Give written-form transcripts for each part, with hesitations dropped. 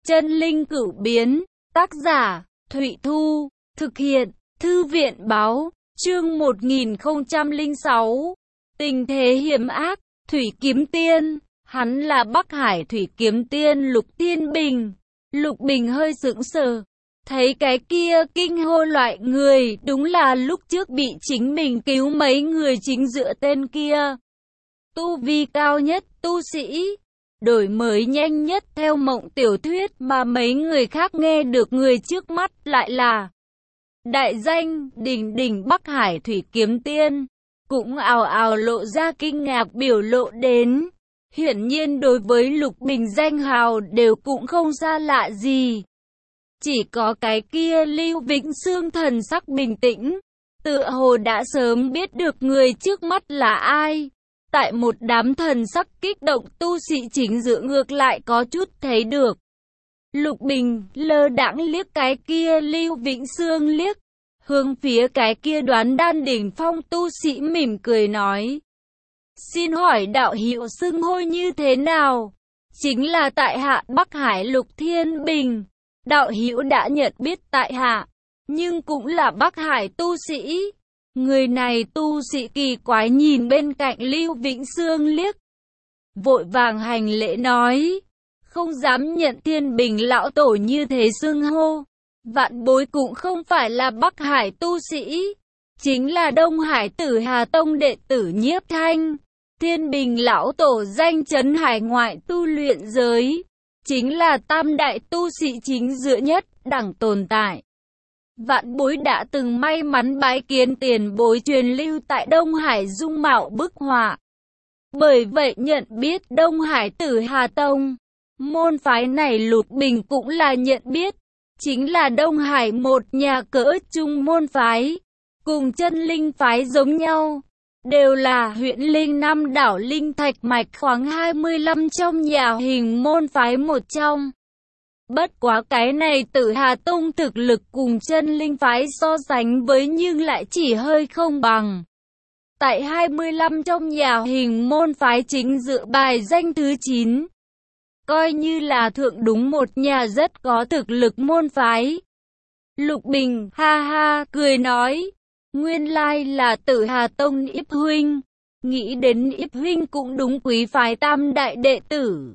Chân linh cửu biến, tác giả, Thụy Thu, thực hiện, Thư viện báo, chương 1006. Tình thế hiểm ác, Thủy Kiếm Tiên, hắn là Bắc Hải Thủy Kiếm Tiên Lục Thiên Bình. Lục Bình hơi sững sờ, thấy cái kia kinh hô loại người, đúng là lúc trước bị chính mình cứu mấy người chính giữa tên kia. Tu vi cao nhất, tu sĩ, đổi mới nhanh nhất theo mộng tiểu thuyết mà mấy người khác nghe được, người trước mắt lại là đại danh đỉnh đỉnh Bắc Hải Thủy Kiếm Tiên, cũng ào ào lộ ra kinh ngạc biểu lộ đến. Hiển nhiên đối với Lục Bình danh hào đều cũng không xa lạ gì. Chỉ có cái kia Lưu Vĩnh Sương thần sắc bình tĩnh, tựa hồ đã sớm biết được người trước mắt là ai. Tại một đám thần sắc kích động tu sĩ chính giữa ngược lại có chút thấy được. Lục Bình lơ đãng liếc cái kia Lưu Vĩnh Sương liếc, hướng phía cái kia Đoán Đan đỉnh phong tu sĩ mỉm cười nói: xin hỏi đạo hữu xưng hô như thế nào? Chính là tại hạ Bắc Hải Lục Thiên Bình. Đạo hữu đã nhận biết tại hạ, nhưng cũng là Bắc Hải tu sĩ. Người này tu sĩ kỳ quái nhìn bên cạnh Lưu Vĩnh Sương liếc, vội vàng hành lễ nói: không dám nhận Thiên Bình lão tổ như thế xưng hô. Vạn bối cũng không phải là Bắc Hải tu sĩ, chính là Đông Hải Tử Hà Tông đệ tử Nhiếp Thanh. Thiên Bình lão tổ danh chấn hải ngoại tu luyện giới, chính là tam đại tu sĩ chính giữa nhất đẳng tồn tại. Vạn bối đã từng may mắn bái kiến tiền bối truyền lưu tại Đông Hải dung mạo bức họa. Bởi vậy nhận biết Đông Hải Tử Hà Tông. Môn phái này Lục Bình cũng là nhận biết, chính là Đông Hải một nhà cỡ trung môn phái, cùng chân linh phái giống nhau, đều là huyện linh năm đảo linh thạch mạch khoáng 25 trong nhà hình môn phái một trong. Bất quá cái này Tử Hà Tông thực lực cùng chân linh phái so sánh với nhưng lại chỉ hơi không bằng. Tại 25 trong nhà hình môn phái chính dự bài danh thứ 9. Coi như là thượng đúng một nhà rất có thực lực môn phái. Lục Bình ha ha cười nói: nguyên lai là Tử Hà Tông Yếp huynh. Nghĩ đến Yếp huynh cũng đúng quý phái tam đại đệ tử.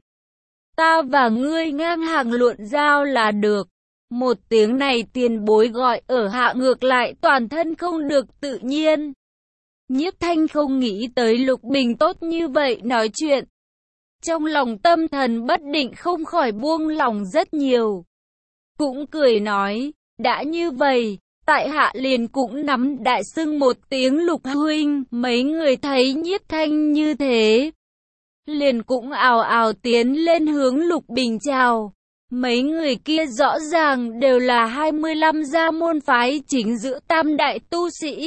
Ta và ngươi ngang hàng luận giao là được. Một tiếng này tiền bối gọi ở hạ ngược lại toàn thân không được tự nhiên. Nhiếp Thanh không nghĩ tới Lục Bình tốt như vậy nói chuyện. Trong lòng tâm thần bất định không khỏi buông lòng rất nhiều. Cũng cười nói: đã như vậy, tại hạ liền cũng nắm đại xưng một tiếng Lục huynh. Mấy người thấy Nhiếp Thanh như thế, liền cũng ào ào tiến lên hướng Lục Bình chào. Mấy người kia rõ ràng đều là 25 gia môn phái chính giữa tam đại tu sĩ.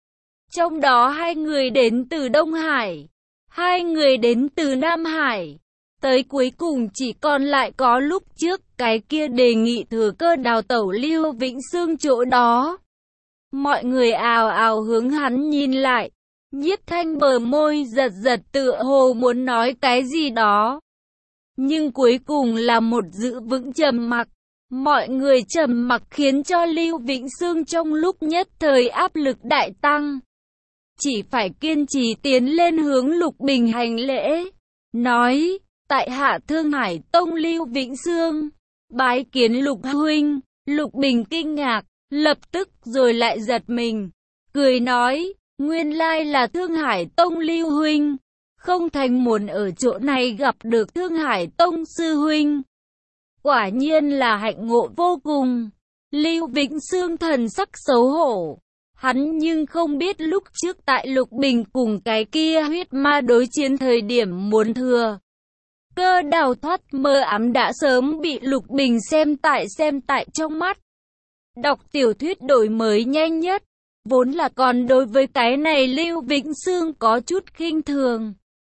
Trong đó 2 người đến từ Đông Hải, 2 người đến từ Nam Hải. Tới cuối cùng chỉ còn lại có lúc trước cái kia đề nghị thừa cơ đào tẩu Lưu Vĩnh Sương chỗ đó. Mọi người ào ào hướng hắn nhìn lại. Nhiếp Thanh bờ môi giật giật tựa hồ muốn nói cái gì đó, nhưng cuối cùng là một giữ vững trầm mặc. Mọi người trầm mặc khiến cho Lưu Vĩnh Sương trong lúc nhất thời áp lực đại tăng, chỉ phải kiên trì tiến lên hướng Lục Bình hành lễ, nói: tại hạ Thương Hải Tông Lưu Vĩnh Sương, bái kiến Lục huynh. Lục Bình kinh ngạc, lập tức rồi lại giật mình, cười nói: nguyên lai là Thương Hải Tông Lưu huynh, không thành muốn ở chỗ này gặp được Thương Hải Tông sư huynh. Quả nhiên là hạnh ngộ vô cùng. Lưu Vĩnh Sương thần sắc xấu hổ. Hắn nhưng không biết lúc trước tại Lục Bình cùng cái kia huyết ma đối chiến thời điểm muốn thừa cơ đào thoát mơ ám đã sớm bị Lục Bình xem tại trong mắt. Đọc tiểu thuyết đổi mới nhanh nhất, vốn là còn đối với cái này Lưu Vĩnh Sương có chút khinh thường.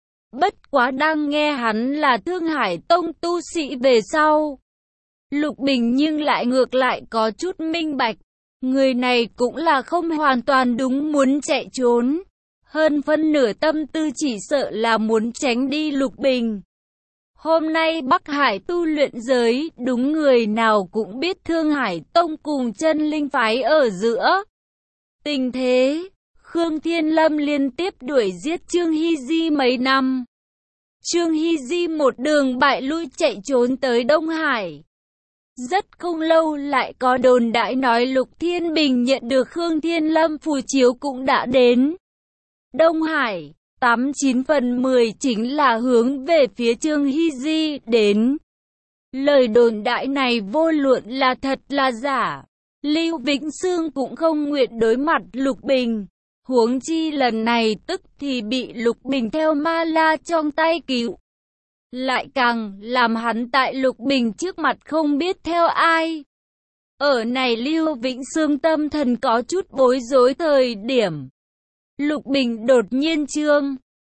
Bất quá đang nghe hắn là Thương Hải Tông tu sĩ về sau, Lục Bình nhưng lại ngược lại có chút minh bạch. Người này cũng là không hoàn toàn đúng muốn chạy trốn. Hơn phân nửa tâm tư chỉ sợ là muốn tránh đi Lục Bình. Hôm nay Bắc Hải tu luyện giới, đúng người nào cũng biết Thương Hải Tông cùng Chân Linh phái ở giữa tình thế. Khương Thiên Lâm liên tiếp đuổi giết Trương Hy Di mấy năm. Trương Hy Di một đường bại lui chạy trốn tới Đông Hải. Rất không lâu lại có đồn đại nói Lục Thiên Bình nhận được Khương Thiên Lâm phù chiếu cũng đã đến Đông Hải. 89 phần 10 chính là hướng về phía Trương Hy Di đến. Lời đồn đại này vô luận là thật là giả, Lưu Vĩnh Sương cũng không nguyện đối mặt Lục Bình. Huống chi lần này tức thì bị Lục Bình theo ma la trong tay cứu. Lại càng làm hắn tại Lục Bình trước mặt không biết theo ai. Ở này Lưu Vĩnh Sương tâm thần có chút bối rối thời điểm. Lục Bình đột nhiên trương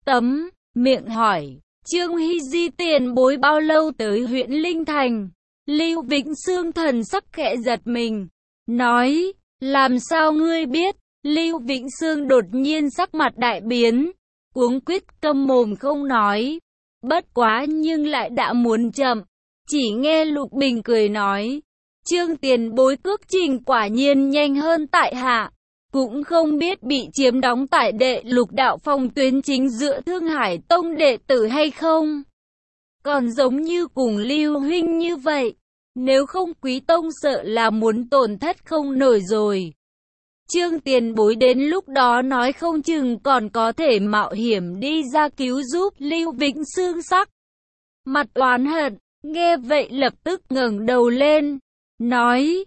miệng hỏi, Trương Hy Di tiền bối bao lâu tới huyện Linh Thành? Lưu Vĩnh Sương thần sắc khẽ giật mình, nói, làm sao ngươi biết? Lưu Vĩnh Sương đột nhiên sắc mặt đại biến, cuống quýt câm mồm không nói. Bất quá nhưng lại đã muốn chậm, chỉ nghe Lục Bình cười nói, Trương tiền bối cước trình quả nhiên nhanh hơn tại hạ. Cũng không biết bị chiếm đóng tại đệ Lục đạo phòng tuyến chính giữa Thương Hải Tông đệ tử hay không? Còn giống như cùng Lưu huynh như vậy, nếu không Quý Tông sợ là muốn tổn thất không nổi rồi. Trương tiền bối đến lúc đó nói không chừng còn có thể mạo hiểm đi ra cứu giúp. Lưu Vĩnh Sương sắc mặt oán hận, nghe vậy lập tức ngẩng đầu lên, nói,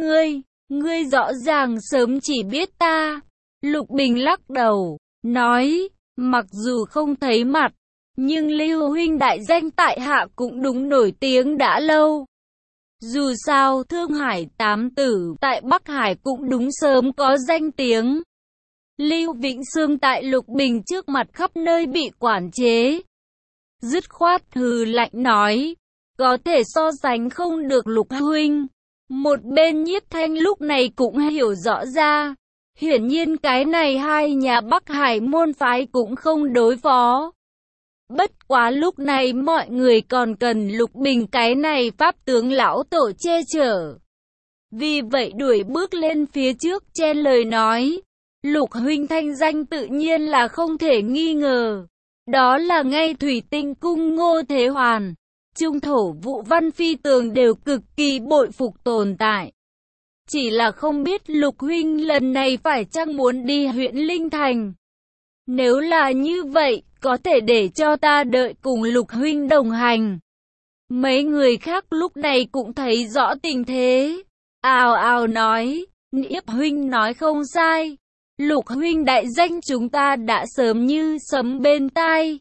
ngươi rõ ràng sớm chỉ biết ta. Lục Bình lắc đầu, nói, mặc dù không thấy mặt, nhưng Lưu huynh đại danh tại hạ cũng đúng nổi tiếng đã lâu. Dù sao Thương Hải tám tử tại Bắc Hải cũng đúng sớm có danh tiếng. Lưu Vĩnh Sương tại Lục Bình trước mặt khắp nơi bị quản chế. Dứt khoát hừ lạnh nói, có thể so sánh không được Lục huynh. Một bên Nhiếp Thanh lúc này cũng hiểu rõ ra. Hiển nhiên cái này hai nhà Bắc Hải môn phái cũng không đối phó. Bất quá lúc này mọi người còn cần Lục Bình cái này pháp tướng lão tổ che chở. Vì vậy đuổi bước lên phía trước chen lời nói, Lục huynh thanh danh tự nhiên là không thể nghi ngờ. Đó là ngay Thủy Tinh Cung Ngô Thế Hoàn, Trung Thổ Vũ Văn Phi Tường đều cực kỳ bội phục tồn tại. Chỉ là không biết Lục huynh lần này phải chăng muốn đi huyện Linh Thành. Nếu là như vậy, có thể để cho ta đợi cùng Lục huynh đồng hành. Mấy người khác lúc này cũng thấy rõ tình thế, ào ào nói, Nhiếp huynh nói không sai. Lục huynh đại danh chúng ta đã sớm như sấm bên tai.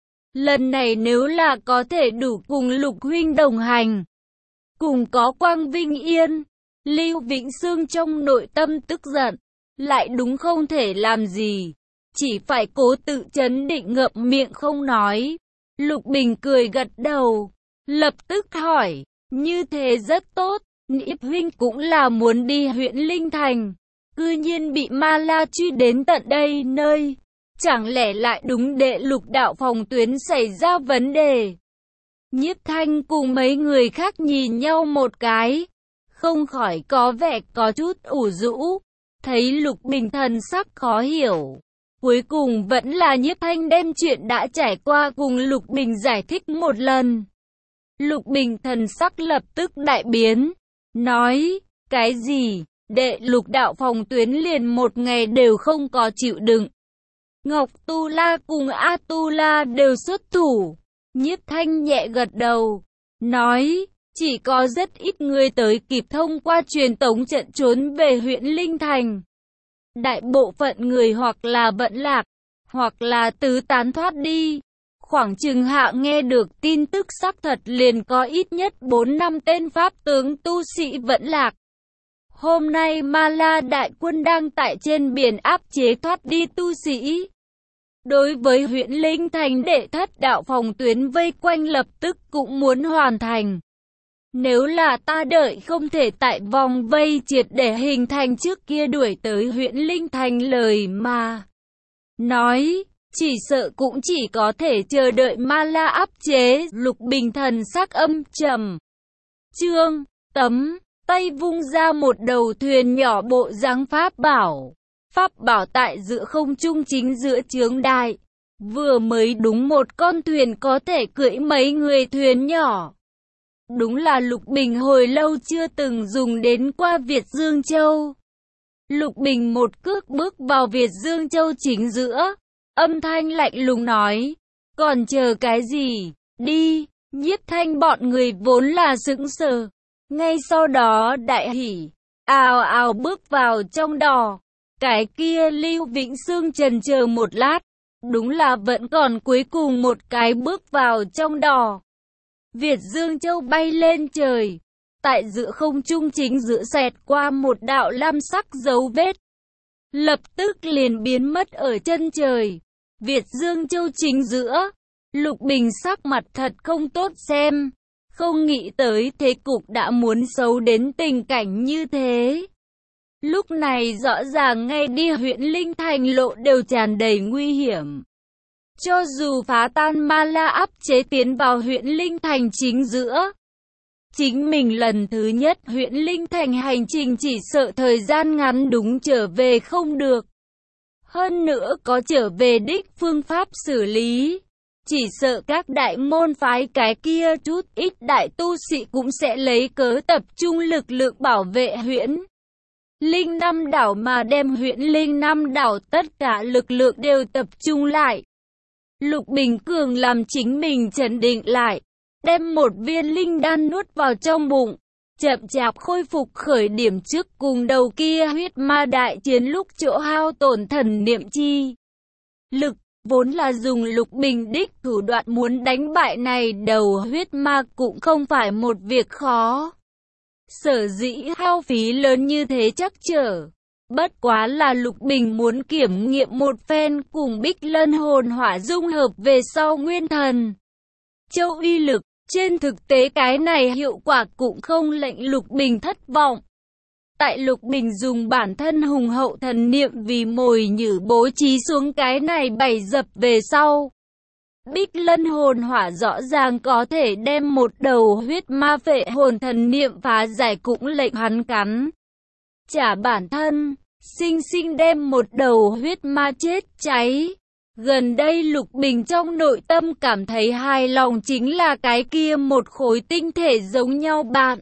Lần này nếu là có thể đủ cùng Lục huynh đồng hành, cùng có quang vinh yên. Lưu Vĩnh Sương trong nội tâm tức giận, lại đúng không thể làm gì, chỉ phải cố tự trấn định ngậm miệng không nói. Lục Bình cười gật đầu, lập tức hỏi, như thế rất tốt, Nhiếp huynh cũng là muốn đi huyện Linh Thành, cư nhiên bị ma la truy đến tận đây nơi, chẳng lẽ lại đúng đệ Lục đạo phòng tuyến xảy ra vấn đề? Nhiếp Thanh cùng mấy người khác nhìn nhau một cái, không khỏi có vẻ có chút ủ rũ, thấy Lục Bình thần sắc khó hiểu. Cuối cùng vẫn là Nhiếp Thanh đem chuyện đã trải qua cùng Lục Bình giải thích một lần. Lục Bình thần sắc lập tức đại biến, nói, cái gì, đệ Lục đạo phòng tuyến liền một ngày đều không có chịu đựng. Ngọc Tu La cùng A Tu La đều xuất thủ. Nhiếp Thanh nhẹ gật đầu, nói, chỉ có rất ít người tới kịp thông qua truyền tống trận trốn về huyện Linh Thành. Đại bộ phận người hoặc là vận lạc, hoặc là tứ tán thoát đi. Khoảng chừng hạ nghe được tin tức xác thật liền có ít nhất 4-5 tên pháp tướng tu sĩ vận lạc. Hôm nay Ma La đại quân đang tại trên biển áp chế thoát đi tu sĩ. Đối với huyện Linh Thành đệ thất đạo phòng tuyến vây quanh lập tức cũng muốn hoàn thành. Nếu là ta đợi không thể tại vòng vây triệt để hình thành trước kia đuổi tới huyện Linh Thành lời mà nói, Chỉ sợ cũng chỉ có thể chờ đợi Ma La áp chế. Lục Bình thần sắc âm trầm. Trương Tấm tay vung ra một đầu thuyền nhỏ bộ dáng pháp bảo. Pháp bảo tại giữa không trung chính giữa chướng đại. Vừa mới đúng một con thuyền có thể cưỡi mấy người thuyền nhỏ. Đúng là Lục Bình hồi lâu chưa từng dùng đến qua Việt Dương Châu. Lục Bình một cước bước vào Việt Dương Châu chính giữa. Âm thanh lạnh lùng nói. Còn chờ cái gì? Đi! Nhiếp Thanh bọn người vốn là sững sờ. Ngay sau đó đại hỉ. Ào ào bước vào trong đò. Cái kia Lưu Vĩnh Sương chần chờ một lát. Đúng là vẫn còn cuối cùng một cái bước vào trong đò. Việt Dương Châu bay lên trời. Tại giữa không trung chính giữa xẹt qua một đạo lam sắc dấu vết. Lập tức liền biến mất ở chân trời. Việt Dương Châu chính giữa. Lục Bình sắc mặt thật không tốt xem. Không nghĩ tới thế cục đã muốn xấu đến tình cảnh như thế. Lúc này rõ ràng ngay đi huyện Linh Thành lộ đều tràn đầy nguy hiểm. Cho dù phá tan Ma La áp chế tiến vào huyện Linh Thành chính giữa. Chính mình lần thứ nhất huyện Linh Thành hành trình chỉ sợ thời gian ngắn đúng trở về không được. Hơn nữa có trở về đích phương pháp xử lý. Chỉ sợ các đại môn phái cái kia chút ít đại tu sĩ cũng sẽ lấy cớ tập trung lực lượng bảo vệ huyện Linh Nam đảo mà đem huyện Linh Nam đảo tất cả lực lượng đều tập trung lại. Lục Bình Cường làm chính mình trấn định lại, đem một viên linh đan nuốt vào trong bụng, chậm chạp khôi phục khởi điểm trước cùng đầu kia huyết ma đại chiến lúc chỗ hao tổn thần niệm chi lực. Vốn là dùng Lục Bình đích thủ đoạn muốn đánh bại này đầu huyết ma cũng không phải một việc khó. Sở dĩ hao phí lớn như thế chắc trở. Bất quá là Lục Bình muốn kiểm nghiệm một phen cùng Bích Lân hồn hỏa dung hợp về sau nguyên thần châu uy lực. Trên thực tế cái này hiệu quả cũng không lệnh Lục Bình thất vọng. Tại Lục Bình dùng bản thân hùng hậu thần niệm vì mồi nhử bố trí xuống cái này bày dập về sau. Bích Lân hồn hỏa rõ ràng có thể đem một đầu huyết ma phệ hồn thần niệm phá giải cũng lệnh hắn cắn trả bản thân, sinh sinh đem một đầu huyết ma chết cháy. Gần đây Lục Bình trong nội tâm cảm thấy hài lòng chính là cái kia một khối tinh thể giống nhau bạn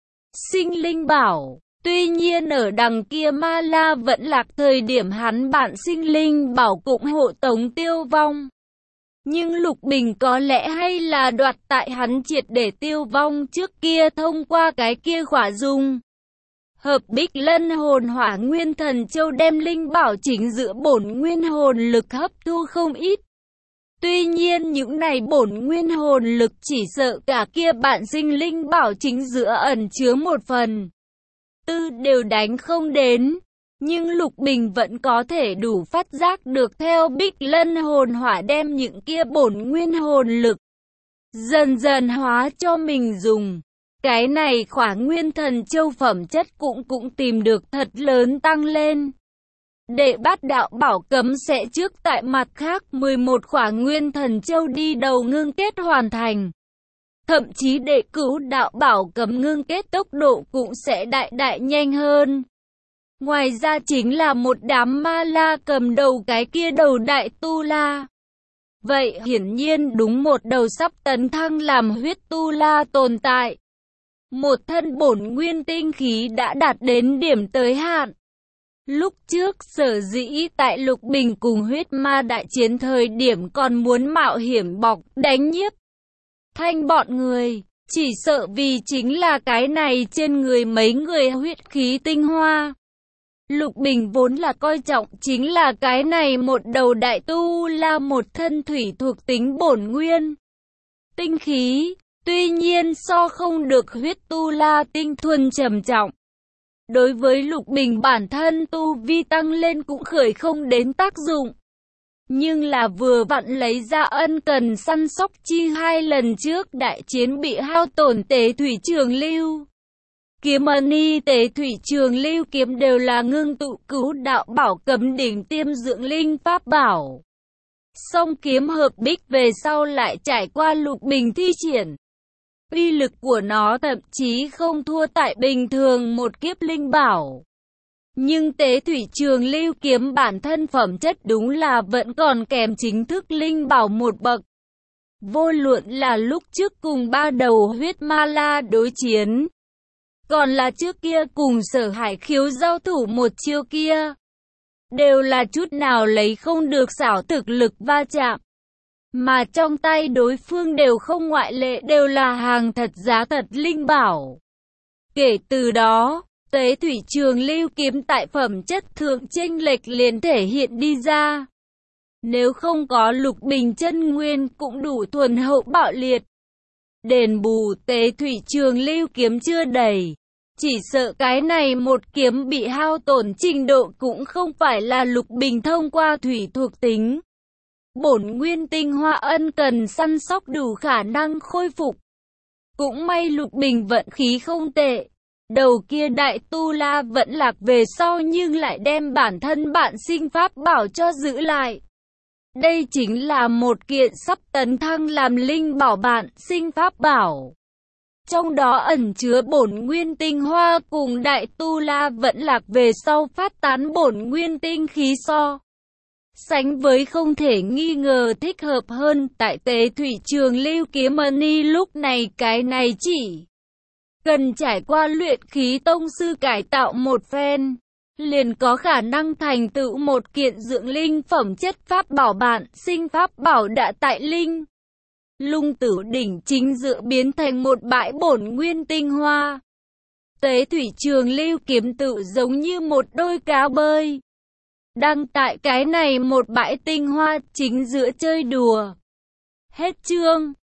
sinh linh bảo. Tuy nhiên ở đằng kia Ma La vẫn lạc thời điểm hắn bạn sinh linh bảo cũng hộ tống tiêu vong. Nhưng Lục Bình có lẽ hay là đoạt tại hắn triệt để tiêu vong trước kia thông qua cái kia khỏa dung hợp Bích Lân hồn hỏa nguyên thần châu đem linh bảo chính giữa bổn nguyên hồn lực hấp thu không ít. Tuy nhiên những này bổn nguyên hồn lực chỉ sợ cả kia bạn sinh linh bảo chính giữa ẩn chứa một phần tư đều đánh không đến. Nhưng Lục Bình vẫn có thể đủ phát giác được theo Bích Lân hồn hỏa đem những kia bổn nguyên hồn lực dần dần hóa cho mình dùng. Cái này khỏa nguyên thần châu phẩm chất cũng tìm được thật lớn tăng lên. Đệ Bát đạo bảo cấm sẽ trước tại mặt khác 11 khỏa nguyên thần châu đi đầu ngưng kết hoàn thành. Thậm chí đệ Cửu đạo bảo cấm ngưng kết tốc độ cũng sẽ đại nhanh hơn. Ngoài ra chính là một đám ma la cầm đầu cái kia đầu đại tu la. Vậy hiển nhiên đúng một đầu sắp tấn thăng làm huyết tu la tồn tại. Một thân bổn nguyên tinh khí đã đạt đến điểm tới hạn. Lúc trước sở dĩ tại Lục Bình cùng huyết ma đại chiến thời điểm còn muốn mạo hiểm bọc đánh Nhiếp Thanh bọn người, chỉ sợ vì chính là cái này trên người mấy người huyết khí tinh hoa. Lục Bình vốn là coi trọng chính là cái này một đầu đại tu là một thân thủy thuộc tính bổn nguyên tinh khí, tuy nhiên so không được huyết tu la tinh thuần trầm trọng. Đối với Lục Bình bản thân tu vi tăng lên cũng khởi không đến tác dụng. Nhưng là vừa vặn lấy ra ân cần săn sóc chi hai lần trước đại chiến bị hao tổn Tế Thủy Trường Lưu kiếm ni Tế Thủy Trường Lưu kiếm đều là ngưng tụ Cửu đạo bảo cấm đỉnh tiêm dưỡng linh pháp bảo. Song kiếm hợp bích về sau lại trải qua lục bình thi triển. Uy lực của nó thậm chí không thua tại bình thường một kiếp linh bảo. Nhưng Tế Thủy Trường Lưu kiếm bản thân phẩm chất đúng là vẫn còn kèm chính thức linh bảo một bậc. Vô luận là lúc trước cùng ba đầu huyết ma la đối chiến, còn là trước kia cùng Sở Hải Khiếu giao thủ một chiêu kia, đều là chút nào lấy không được xảo thực lực va chạm. Mà trong tay đối phương đều không ngoại lệ, đều là hàng thật giá thật linh bảo. Kể từ đó, Tế Thủy Trường Lưu kiếm tại phẩm chất thượng chênh lệch liền thể hiện đi ra. Nếu không có lục bình chân nguyên cũng đủ thuần hậu bạo liệt. Đền bù Tế Thủy Trường Lưu kiếm chưa đầy. Chỉ sợ cái này một kiếm bị hao tổn trình độ cũng không phải là lục bình thông qua thủy thuộc tính. Bổn nguyên tinh hoa ân cần săn sóc đủ khả năng khôi phục. Cũng may lục bình vận khí không tệ. Đầu kia đại tu la vẫn lạc về sau nhưng lại đem bản thân bạn sinh pháp bảo cho giữ lại. Đây chính là một kiện sắp tấn thăng làm linh bảo bạn sinh pháp bảo. Trong đó ẩn chứa bổn nguyên tinh hoa cùng đại tu la vẫn lạc về sau phát tán bổn nguyên tinh khí so. Sánh với không thể nghi ngờ thích hợp hơn tại Tế Thủy Trường Lưu kiếm mani lúc này cái này chỉ cần trải qua luyện khí tông sư cải tạo một phen, liền có khả năng thành tựu một kiện dưỡng linh phẩm chất pháp bảo bạn sinh pháp bảo đã tại linh. Lung Tử đỉnh chính giữa biến thành một bãi bổn nguyên tinh hoa. Tế Thủy Trường Lưu kiếm tự giống như một đôi cá bơi, đang tại cái này một bãi tinh hoa chính giữa chơi đùa. Hết chương.